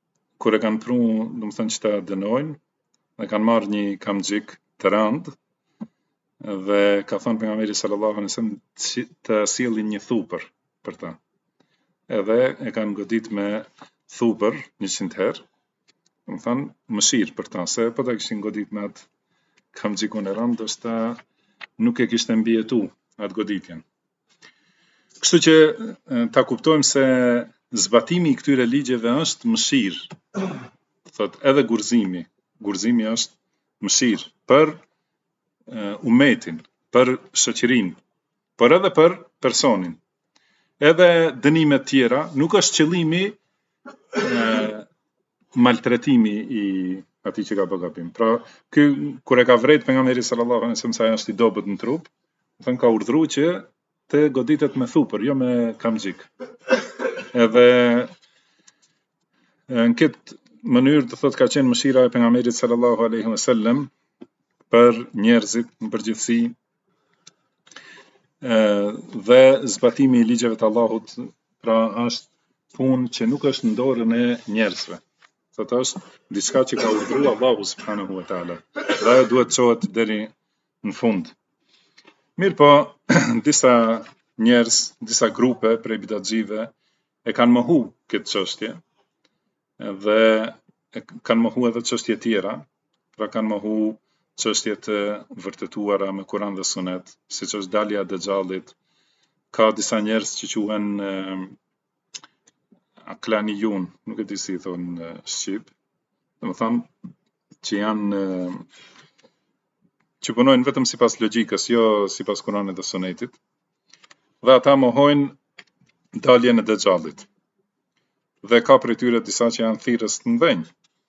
kur e kanë pru, domethënë që ta dënojnë, dhe kanë marrë një kamxhik të randë, dhe ka thënë pejgamberi sallallahu alaihi wasallam të sjellin një thupër për ta. Edhe e kanë godit me thupër 100 herë, domethënë mëshirë për ta, se po ta kishin godit me atë kamxhikun e randë, ndoshta nuk e kishte mbijetu atë goditjen. Kështu që ta kuptojmë se zbatimi i këtyre ligjeve është mëshirë. Thot edhe gurzimi është mëshirë për umetin, për shoqërinë, por edhe për personin. Edhe dënimet tjera nuk është qëllimi maltretimi i atij që ka bërë gabim. Pra, ky kur e ka vrejt pejgamberi sallallahu alaihi wasallam se ai është i dobët në trup, thënë ka urdhëruar që të goditet me thupër, jo me kamxhik. Edhe në këtë mënyrë do thotë ka qenë mëshira e pejgamberit sallallahu alaihi wasallam për njerëzit në përgjithësi, dhe zbatimi i ligjeve të Allahut, pra është punë që nuk është në dorën e njerëzve. Thotë është diçka që ka urdhëruar Allahu subhanahu wa taala. Dhe ajo duhet të çohet deri në fund. Mirë po, disa njerëz, disa grupe prej bidatxive e kanë mohu këtë çështje, dhe kanë mohu edhe çështje tjera, pra kanë mohu çështje të vërtetuara me Kur'an dhe Sunet, siç është dalja e Dexhallit. Ka disa njerëz që quhen aklaniyun, nuk e di si i thonë shqip, domethënë që janë që punojnë vetëm sipas logjikës, jo sipas Kur'anit dhe Sunetit. Dhe ata mohojnë daljen e Dexhallit. Dhe ka prej tyre disa që janë thirrës të mëdhenj.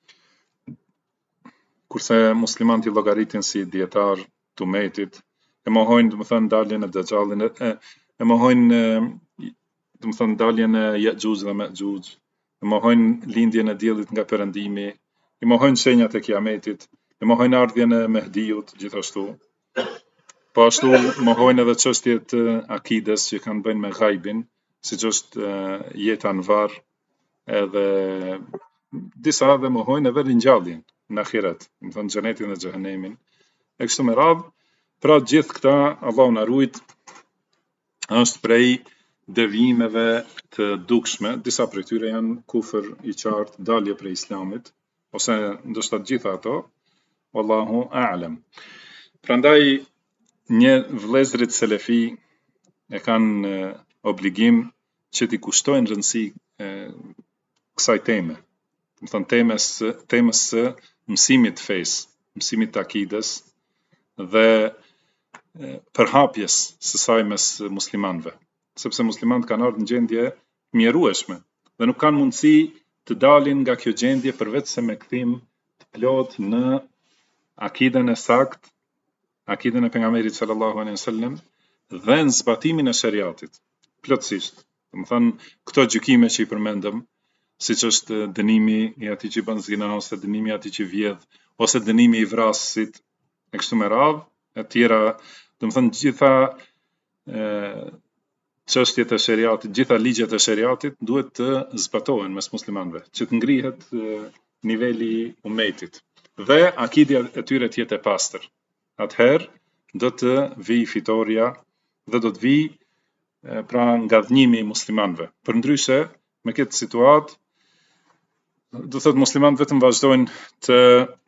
Kurse muslimanët i llogaritin si dietar të umetit, e mohojnë domethënë daljen e Dexhallit, e mohojnë domethënë daljen e Ya'juj dhe Ma'juj, e mohojnë lindjen e diellit nga perëndimi, i mohojnë shenjat e kiametit, e mohojnë ardhjen e Mehdiut gjithashtu. Po ashtu mohojnë edhe çështjet e akides që kanë bënë me ghaibin, siç është jeta në varr, edhe disa dhe mohojnë edhe ringjalljen në ahiret, domethënë xhenetin dhe xhehenemin. E kështu me radhë, pra gjithë këta Allahu na ruajt, është prej devijimeve të dukshme, disa prej tyre janë kufër i qartë, dalje prej islamit, ose ndoshta të gjitha ato, wallahu a'lam. Prandaj një vëllezërit selefi e kanë obligim që t'i kushtojnë rëndësi kësaj teme, domethënë temës së mësimit të fesë, mësimit të akides dhe përhapjes së saj mes muslimanëve, sepse muslimanët kanë ardhur në gjendje mjerueshme dhe nuk kanë mundësi të dalin nga kjo gjendje përveç se me kthim të plot në akiden e saktë, akiden e pejgamberit sallallahu alaihi wasallam dhe në zbatimin e shariatit plotësisht. Domethënë këto gjykime që i përmendëm, siç është dënimi i atij që bën zina, ose dënimi i atij që vjedh, ose dënimi i vrasësit, e kështu me radhë, e tjera, domethënë gjitha çështjet e shariatit, gjitha ligjet e shariatit duhet të zbatohen mes muslimanëve, që të ngrihet niveli i umetit dhe akida e tyre të jetë e pastër. Atëherë do të vijë fitoria dhe do të vijë pra ngadhnimi i muslimanëve. Përndryshe, me këtë situatë, do thotë muslimanët vetëm vazhdojnë të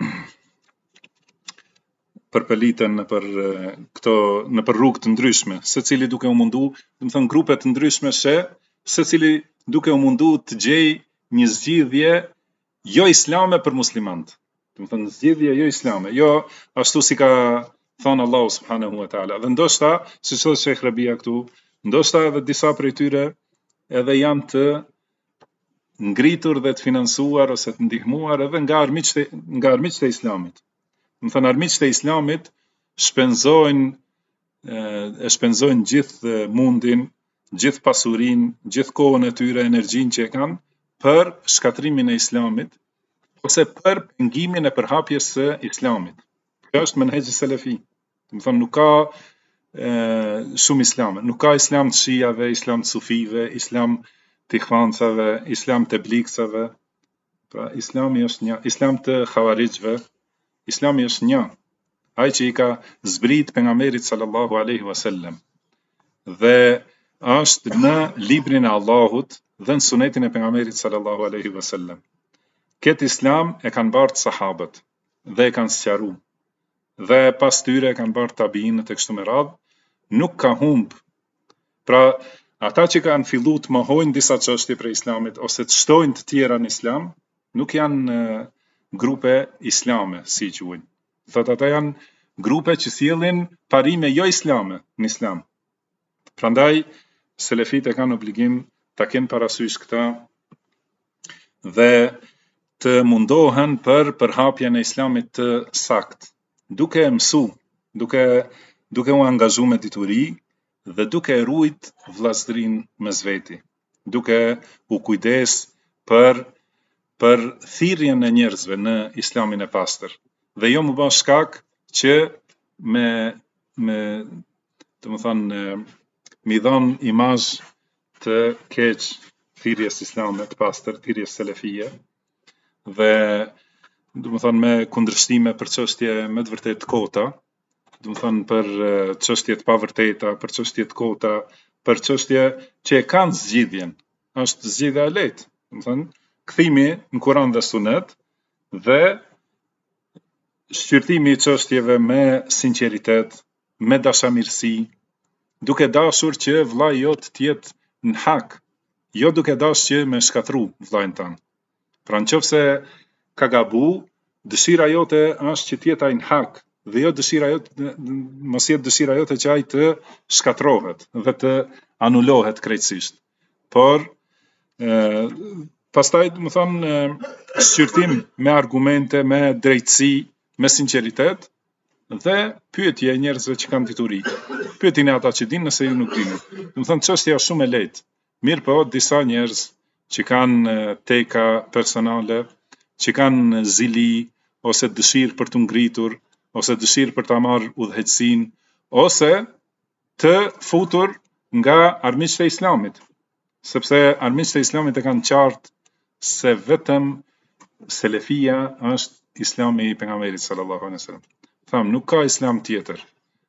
përpeliten në për rrugë të ndryshme, secili duke u mundu, domethënë grupe të ndryshme secili duke u mundu të gjejë një zgjidhje jo islame për muslimanët. Domethënë zgjidhje jo islame, jo ashtu si ka thënë Allahu subhanahu wa taala. Dhe ndoshta, siç thotë Sheikh Rabia këtu, ndoshta edhe disa prej tyre edhe janë të ngritur dhe të financuar ose të ndihmuar edhe nga armiqtë e islamit. Domethënë armiqtë e islamit shpenzojnë gjithë mundin, gjithë pasurinë, gjithë kohën e tyre, energjinë që e kanë për shkatrimin e islamit ose për pengimin e përhapjes së islamit. Kjo është menhexhi selefi. Domethënë nuk ka shumë islame, nuk ka islam të shijave, islam të sufive, islam të ikhvancave, islam të bliksave, Pra Islami është një Islam të Khawarijve, Islami është një, ai që i ka zbrit pejgamberit sallallahu alaihi wasallam dhe është në librin e Allahut dhe në sunetin e pejgamberit sallallahu alaihi wasallam. Këtë Islam e kanë bartë sahabët dhe e kanë sqaruar dhe pas tyre e kanë bartë tabiinët e kështu me radhë, nuk ka humb. Pra ata që kanë fillu të mohojnë disa çështje për Islamit ose të shtojnë të tjera në Islam, nuk janë grupe islame, si quajnë. Thotë ata janë grupe që sjellin parime jo islame në Islam. Prandaj selefit e kanë obligim ta kenë parasysh këta dhe të mundohen për përhapjen e Islamit të sakt, duke mësu, duke u angazhu me dituri dhe duke rujt vllazërinë mes veti, duke u kujdes për thirrjen e njerëzve në Islamin e pastër dhe jo më bë shkak që mi dhon imazh të keq thirrjes islame të pastër, thirrjes selefie dhe me kundërshtime për çështje me të vërtet kota, për çështje të pavërteta, për çështje të kota, për çështje që e kanë zgjidhjen, është zgjidhja e lehtë, kthimi në Kur'an dhe Sunet dhe shqyrtimi i çështjeve me sinqeritet, me dashamirësi, duke dashur që vllai jot të jetë në hak, jo duke dashur që me shkatru vllain tan. Pra nëse ka gabu, dëshira jote është që të jetë ai në hak dhe jo mos jetë dëshira jote që ai të shkatrohet dhe të anulohet krejtësisht. Por pastaj shqyrtim me argumente, me drejtësi, me sinqeritet dhe pyetje e njerëzve që kanë dituri. Pyetini ata që dinë nëse ju nuk dini. Çështja është shumë e lehtë. Mirë po, disa njerëz që kanë teka personale, që kanë zili ose dëshirë për të ngritur, ose dëshirë për ta marrë udhëheqësinë, ose të futur nga armiqtë e Islamit, sepse armiqtë e Islamit e kanë qartë se vetëm selefia është Islami i pejgamberit sallallahu alaihi wasallam. Tham, nuk ka Islam tjetër.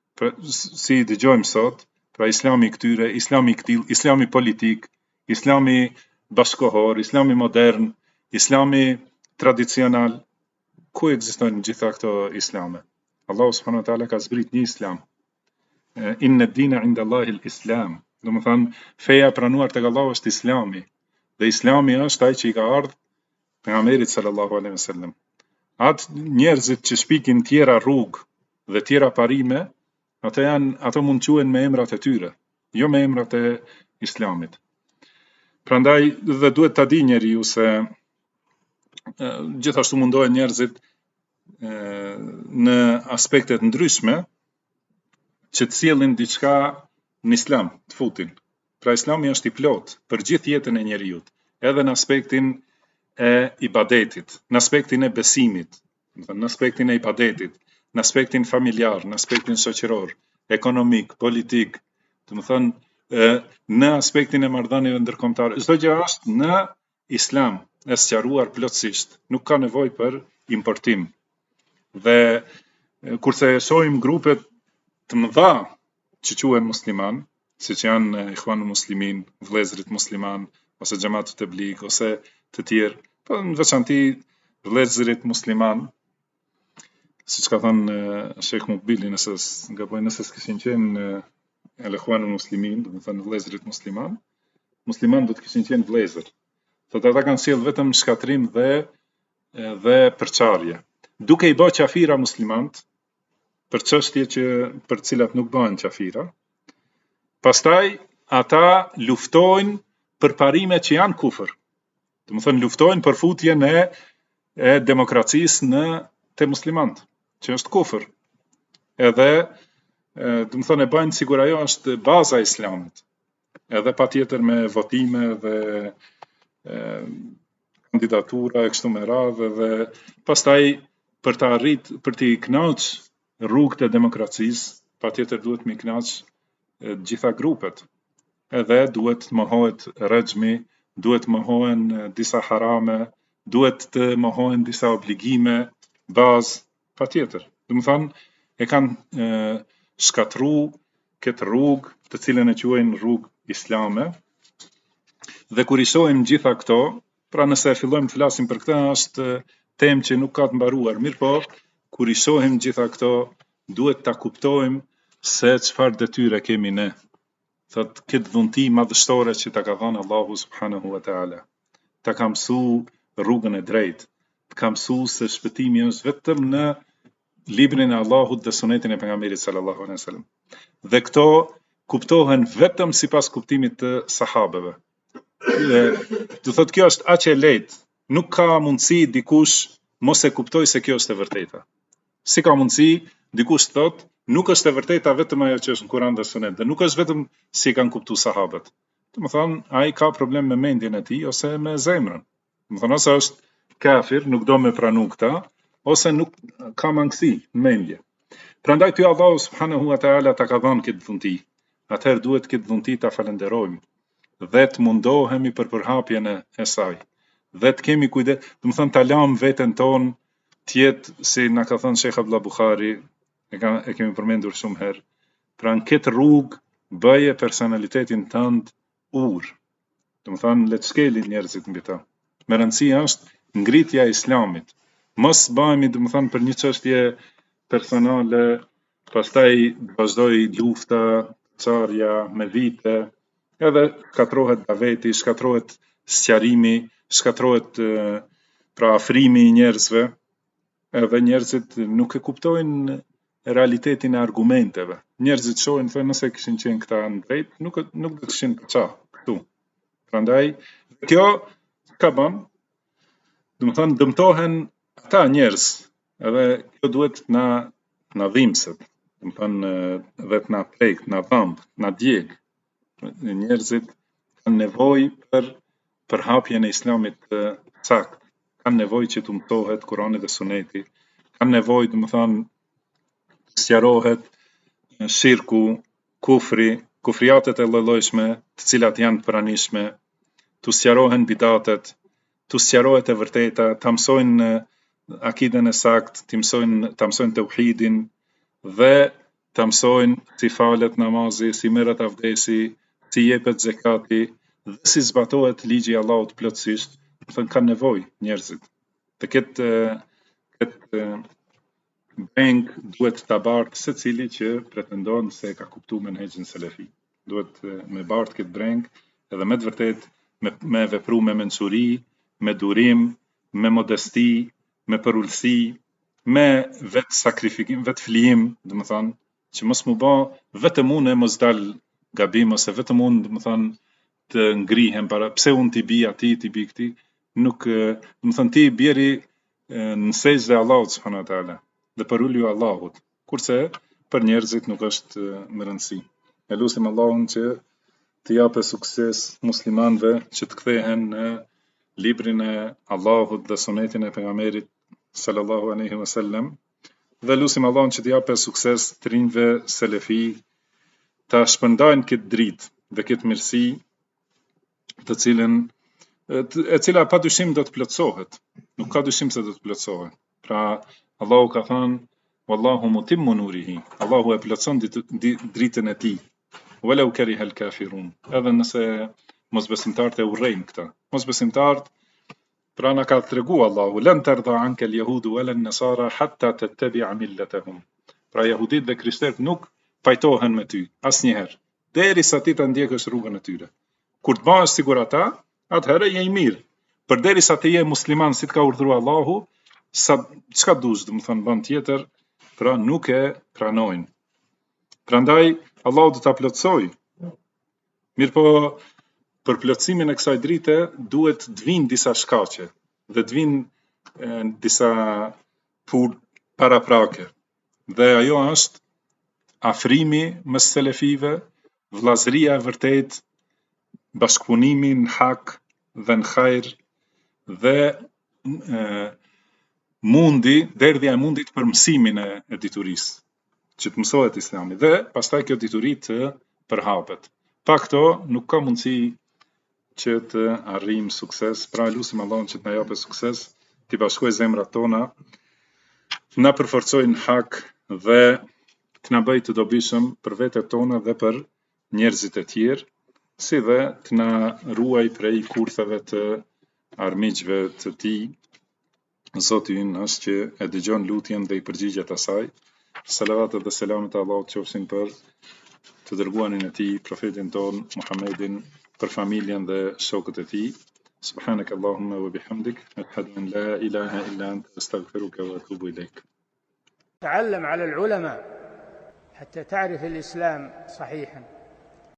Si dëgjojmë sot, pra Islami i këtyre, Islami i këtill, Islami politik, Islami bashkohor, Islami modern, Islami tradicional, ku ekzistojnë gjitha këto islame? Allahu subhanahu wa taala ka zbrit një Islam. Inna ad-dina 'inda Allahi al-Islam. Domethënë, feja e pranuar tek Allahu është Islami. Dhe Islami është ai që i ka ardhur pejgamberit sallallahu alaihi wasallam. Atë njerëzit që shpikin tjera rrugë dhe tjera parime, ato mund quhen me emrat e tyre, jo me emrat e Islamit. Prandaj dhe duhet ta di njeriu se gjithashtu mundohen njerëzit në aspektet ndryshme që të sjellin diçka në Islam, të futin. Pra Islami është i plot për gjithë jetën e njeriut, edhe në aspektin e ibadetit, në aspektin e besimit, në aspektin e ibadetit, në aspektin familjar, në aspektin shoqëror, ekonomik, politik, në aspektin e marrëdhënieve ndërkombëtare. Çdo gjë është në Islam e sqaruar plotësisht, nuk ka nevojë për importim. Dhe kurse shohim grupet të mëdha që quhen musliman, siç janë Ikhwanul Muslimin, vëllezërit musliman, ose Xhamatu Teblig, ose të tjerë, po në veçanti vëllezërit musliman, siç ka thënë Sheikh Mukbili, nëse s'kishin qenë Ikhwanul Muslimin, do të thënë vëllezërit musliman do të kishin qenë vëllezër. Thotë ata kanë sjell vetëm shkatrim dhe përçarje, duke i bërë qafira muslimant për çështje që për cilat nuk bëhen qafira. Pastaj ata luftojnë për parime që janë kufër. Domethënë luftojnë për futjen e demokracisë te muslimanët, që është kufër. Edhe domethënë e bëjnë sikur ajo është baza e Islamit. Edhe patjetër me votime dhe kandidatura e kështu me radhë dhe pastaj për të kënaqur rrugët e demokracisë, patjetër duhet me kënaq gjitha grupet. Edhe duhet mohohet rrexhmi, duhet mohohen disa harame, duhet të mohohen disa obligime bazë patjetër. Do të thonë e kanë shkatru këtë rrugë të cilën e quajnë rrugë islame. Dhe kur i shohim gjitha këto, pra nëse fillojmë të flasim për këtë, është temë që nuk ka të mbaruar, mirë po, kur i shohim gjitha këto, duhet ta kuptojmë se çfarë detyre kemi ne. Thot këtë dhunti madhështore që ta ka dhënë Allahu subhanahu wa taala. Ta ka mësu rrugën e drejtë. Ta ka mësu se shpëtimi është vetëm në librin e Allahut dhe sunetin e pejgamberit sallallahu alaihi wasallam. Dhe këto kuptohen vetëm sipas kuptimit të sahabeve. Do thotë kjo është aq e lehtë, nuk ka mundësi dikush mos e kuptoj se kjo është e vërteta. Si ka mundësi dikush thotë nuk është e vërteta vetëm ajo që është në Kur'an dhe Sunet, dhe nuk është vetëm si kanë kuptuar sahabët. Do të thonë ai ka problem me mendjen e tij ose me zemrën. Do të thonë ose është kafir, nuk do me pranu këta, ose nuk ka mangësi në mendje. Prandaj ty Allahu subhanahu wa taala ta ka dhënë këtë dhunti. Atëherë duhet këtë dhunti ta falenderojmë dhe të mundohemi për përhapjen e saj. Dhe të kemi kujdes, do të thonë ta lëm veten tonë të jetë si na ka thënë Sheikh Abdullah Buhari, e kemi përmendur shumë herë. Pra në këtë rrugë bëje personalitetin tënd urë. Do të thonë le të shkelin njerëzit mbi ta. Me rëndësi është ngritja e islamit. Mos bëhemi do të thonë për një çështje personale, pastaj vazhdoi lufta, çarja me vite, edhe shkatrohet daveti, shkatrohet sqarimi, shkatrohet pra afrimi i njerëzve, edhe njerëzit nuk e kuptojnë realitetin e argumenteve. Njerëzit shohin thënë nëse kishin qenë këta në drejt, nuk do të kishin këtu. Prandaj kjo ka bën, do të thonë dëmtohen ata njerëz, edhe kjo duhet na dhimbset, do të thonë edhe të na prek, na dhëmb, na djeg. Njerëzit kanë nevojë për përhapjen e islamit të saktë, kanë nevojë që të mësohet Kurani dhe Suneti, kanë nevojë do të thonë sqarohet shirku, kufri, kufriatet e lloj-llojshme, të cilat janë të pranishme, të sqarohen bidatet, të sqarohet e vërteta, ta mësojnë akiden e saktë, ta mësojnë tauhidin dhe ta mësojnë si falet namazi, si merret avdesi, si jepet zekati dhe si zbatohet ligji i Allahut plotësisht. Do të thonë kanë nevojë njerëzit. Të këtë breng duhet ta bartë secili që pretendon se ka kuptuar menhexhin selefi. Duhet me bartë këtë breng edhe me të vërtet me vepru me mençuri, me durim, me modesti, me përulsi, me vetë sakrifikim, vetë flijim, do të thonë që mos mu bë vetëm unë mos dal gabim ose vetëm unë do të thonë të ngrihem para pse unë ti bi atij, ti bi këtij, nuk do të thonë ti bjeri në sejdë Allahut subhanahu wa taala dhe për ulju Allahut, kurse për njerëzit nuk është më rëndësi. E lutim Allahun që të japë sukses muslimanëve që të kthehen në librin e Allahut dhe sunetin e pejgamberit sallallahu alaihi wasallam, dhe lutim Allahun që të japë sukses të rinjve selefi ta shpërndajnë këtë dritë dhe këtë mirësi të cilën e cila padyshim do të plotësohet. Nuk ka dyshim se do të plotësohet. Pra Allahu ka thënë wallahu mutimmu nurihi. Allahu e plotëson dritën e tij. Walau kariha al-kafirun. Edhe nëse mosbesimtarët e urrejnë këtë. Mosbesimtarët pra na ka treguar Allahu lan tarda anka al-yahudu wala an-nasara hatta tattabi'a millatahum. Pra jehudit dhe krishterët nuk pajtohen me ty asnjëherë, derisa ti ta ndjekësh rrugën e tyre. Kur të bëhesh sigur ata, atëherë je i mirë. Përderisa ti je musliman si të ka urdhëruar Allahu, sa çka dush, do të thonë bën tjetër, pra nuk e pranojnë. Prandaj Allahu do ta plotësoj. Mirpo për plotësimin e kësaj drite duhet të vinë disa shkaqe dhe të vinë disa paraprake. Dhe ajo është afrimi mes selefive, vllazëria e vërtetë, bashkëpunimi në hak dhe në hajër dhe derdhja e mundit për mësimin e diturisë, që të mësohet Islami dhe pastaj kjo dituri të përhapet. Pa këto nuk ka mundësi që të arrijmë sukses. Pra lutim Allahun që të na japë sukses, të bashkojë zemrat tona, na përforcojë në hak dhe të na bëjë të dobishëm për vetët tona dhe për njerëzit e tjerë, si dhe të na ruaj prej kurtheve të armiqve të tij. Zoti ynë është që e dëgjon lutjen dhe i përgjigjet asaj. Salavatet dhe selamet e Allahut qofshin për të dërguarin e tij, profetin ton Muhammedin, për familjen dhe shokët e tij. Subhanak Allahumma wa bihamdik, ashhadu an la ilaha illa anta, astaghfiruka wa atubu ilaik. تعلم على العلماء حتى تعرف الإسلام صحيحا.